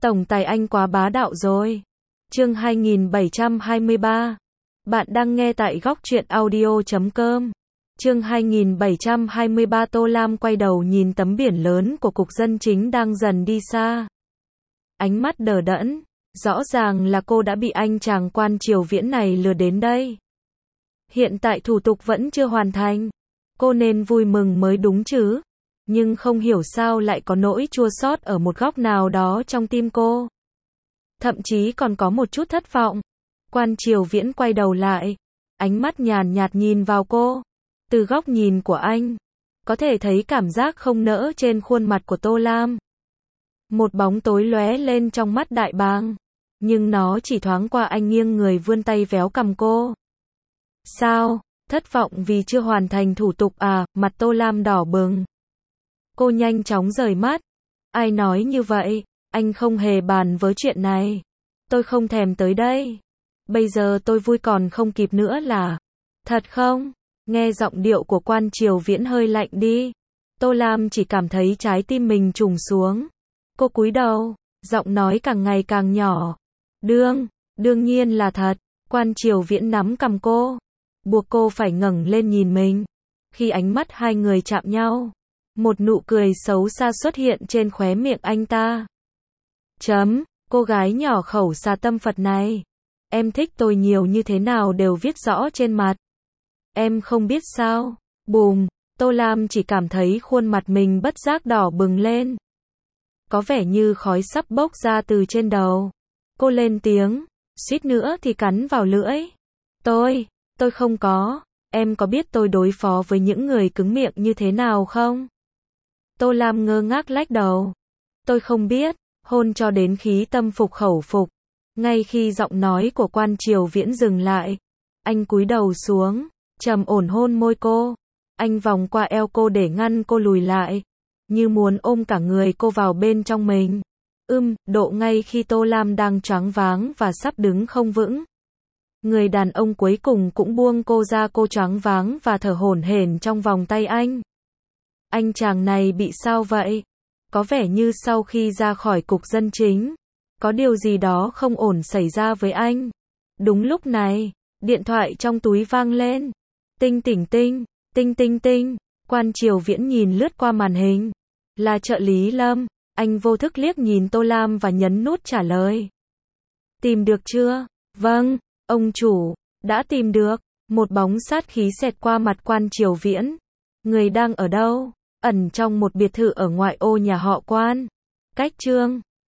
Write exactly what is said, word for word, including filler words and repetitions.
Tổng tài anh quá bá đạo rồi. Chương hai nghìn bảy trăm hai mươi ba. Bạn đang nghe tại góc truyện audio chấm com. Chương hai nghìn bảy trăm hai mươi ba. Tô Lam quay đầu nhìn tấm biển lớn của cục dân chính đang dần đi xa. Ánh mắt đờ đẫn, rõ ràng là cô đã bị anh chàng quan Triều Viễn này lừa đến đây. Hiện tại thủ tục vẫn chưa hoàn thành, cô nên vui mừng mới đúng chứ. Nhưng không hiểu sao lại có nỗi chua xót ở một góc nào đó trong tim cô. Thậm chí còn có một chút thất vọng. Quan Triều Viễn quay đầu lại, ánh mắt nhàn nhạt nhìn vào cô. Từ góc nhìn của anh, có thể thấy cảm giác không nỡ trên khuôn mặt của Tô Lam. Một bóng tối lóe lên trong mắt đại bàng, nhưng nó chỉ thoáng qua. Anh nghiêng người vươn tay véo cằm cô. Sao, thất vọng vì chưa hoàn thành thủ tục à? Mặt Tô Lam đỏ bừng. Cô nhanh chóng rời mắt. Ai nói như vậy? Anh không hề bàn với chuyện này. Tôi không thèm tới đây. Bây giờ tôi vui còn không kịp nữa là. Thật không? Nghe giọng điệu của Quan Triều Viễn hơi lạnh đi. Tô Lam chỉ cảm thấy trái tim mình trùng xuống. Cô cúi đầu, giọng nói càng ngày càng nhỏ. Đương, đương nhiên là thật. Quan Triều Viễn nắm cằm cô, buộc cô phải ngẩng lên nhìn mình. Khi ánh mắt hai người chạm nhau, một nụ cười xấu xa xuất hiện trên khóe miệng anh ta. Chấm, cô gái nhỏ khẩu xà tâm Phật này. Em thích tôi nhiều như thế nào đều viết rõ trên mặt. Em không biết sao? Bùm, Tô Lam chỉ cảm thấy khuôn mặt mình bất giác đỏ bừng lên. Có vẻ như khói sắp bốc ra từ trên đầu. Cô lên tiếng, suýt nữa thì cắn vào lưỡi. Tôi, tôi không có. Em có biết tôi đối phó với những người cứng miệng như thế nào không? Tô Lam ngơ ngác lắc đầu. Tôi không biết. Hôn cho đến khí tâm phục khẩu phục. Ngay khi giọng nói của Quan Triều Viễn dừng lại, anh cúi đầu xuống, trầm ổn hôn môi cô. Anh vòng qua eo cô để ngăn cô lùi lại, như muốn ôm cả người cô vào bên trong mình. Ưm, độ ngay khi Tô Lam đang choáng váng và sắp đứng không vững. Người đàn ông cuối cùng cũng buông cô ra. Cô choáng váng và thở hổn hển trong vòng tay anh. Anh chàng này bị sao vậy? Có vẻ như sau khi ra khỏi cục dân chính, có điều gì đó không ổn xảy ra với anh. Đúng lúc này, điện thoại trong túi vang lên. Tinh tỉnh tinh, tinh tinh tinh. Quan Triều Viễn nhìn lướt qua màn hình. Là trợ lý Lâm. Anh vô thức liếc nhìn Tô Lam và nhấn nút trả lời. Tìm được chưa? Vâng, ông chủ, đã tìm được. Một bóng sát khí xẹt qua mặt Quan Triều Viễn. Người đang ở đâu? Ẩn trong một biệt thự ở ngoại ô nhà họ Quan. Cách Trương